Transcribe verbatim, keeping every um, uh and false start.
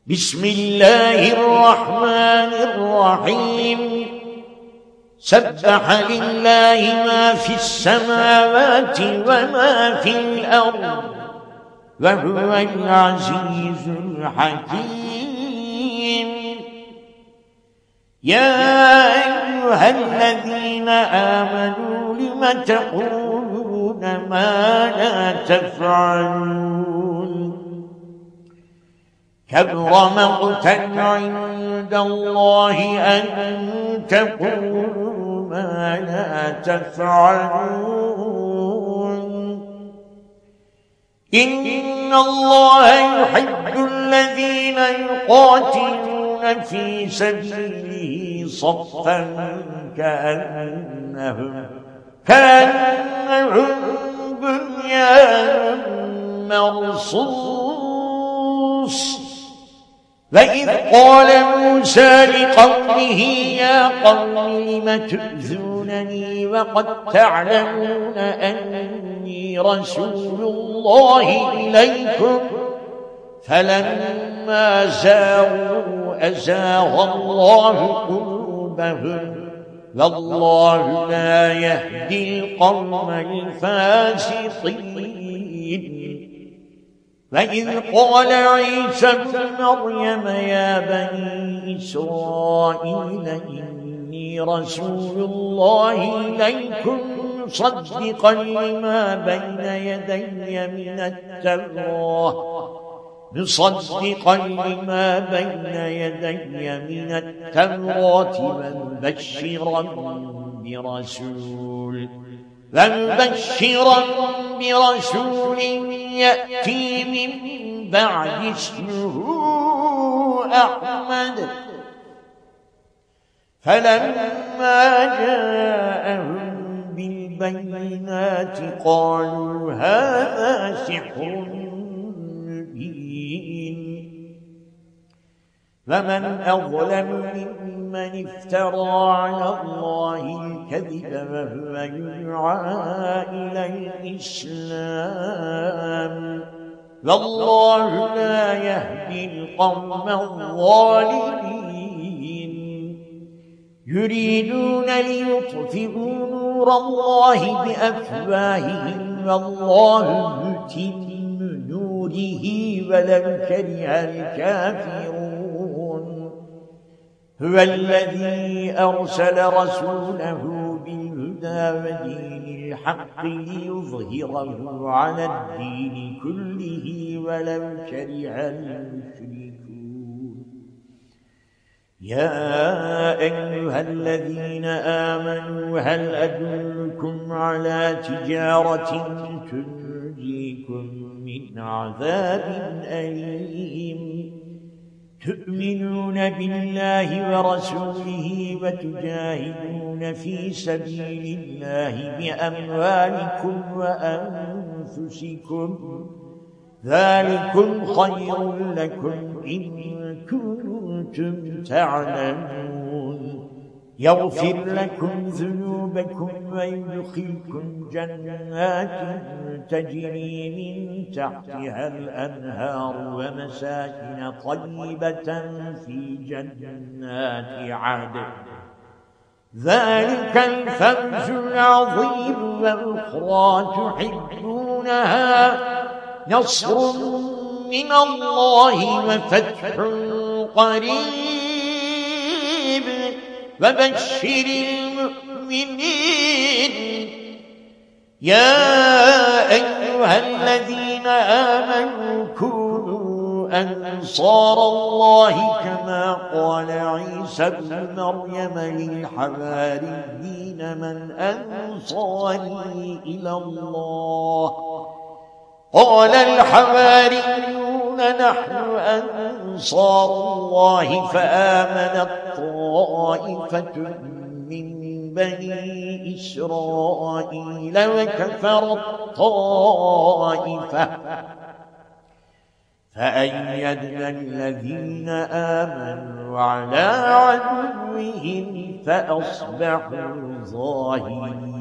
بسم الله الرحمن الرحيم سبح لله ما في السماوات وما في الأرض وهو العزيز الحكيم. يا أيها الذين آمنوا لم تقولون ما لا تفعلون كبر مقتا عند الله أن تقولوا ما لا تفعلون. إن الله يحب الذين يقاتلون في سبيله صفا كأنهم كأنهم بنيان مرصوص. وإذ قال موسى لقومه يا قوم لم تؤذونني وقد تعلمون أني رسول الله إليكم فلما زاغوا أزاغ الله قلوبهم والله لا يهدي القوم الفاسقين. وإذ قال عيسى ابن مريم يا بني إسرائيل إني رسول الله إليكم مصدقا لما بين يدي من التوراة مصدقا لما بين يدي من التوراة ومبشرا برسول ومبشرا برسول يأتي من بعد اسمه أحمد. فلما جاءهم بالبينات قالوا هذا سحر مبين. ومن أظلم ممن افترى على الله الكذب وهو يدعى إلى الإسلام والله لا يهدي القوم الظالمين. يريدون ليطفئوا نور الله بأفواههم والله متم نوره ولو كره الكافرون. هو الذي أرسل رسوله بالهدى ودين الحق ليظهره على الدين كله ولو كره المشركون. يا أيها الذين آمنوا هل أدلكم على تجارة تنجيكم من عذاب أليم تؤمنون بالله ورسوله وتجاهدون في سبيل الله بأموالكم وأنفسكم ذلكم خير لكم إن كنتم تعلمون. يغفر لكم ذنوبكم ويدخلكم جنات تجري من تحتها الأنهار ومساكن طيبة في جنات عدن ذلك الفوز العظيم. وأخرى تحبونها نصر من الله وفتح قريب وبشر المؤمنين. يا أيها الذين آمنوا كونوا أنصار الله كما قال عيسى ابن مريم للحواريين من أنصاري إلى الله قال الحواريون نحن أنصار الله فآمنت طائفة من بني إسرائيل وكفرت طائفة فأيدنا الذين آمنوا على عدوهم فأصبحوا ظاهرين.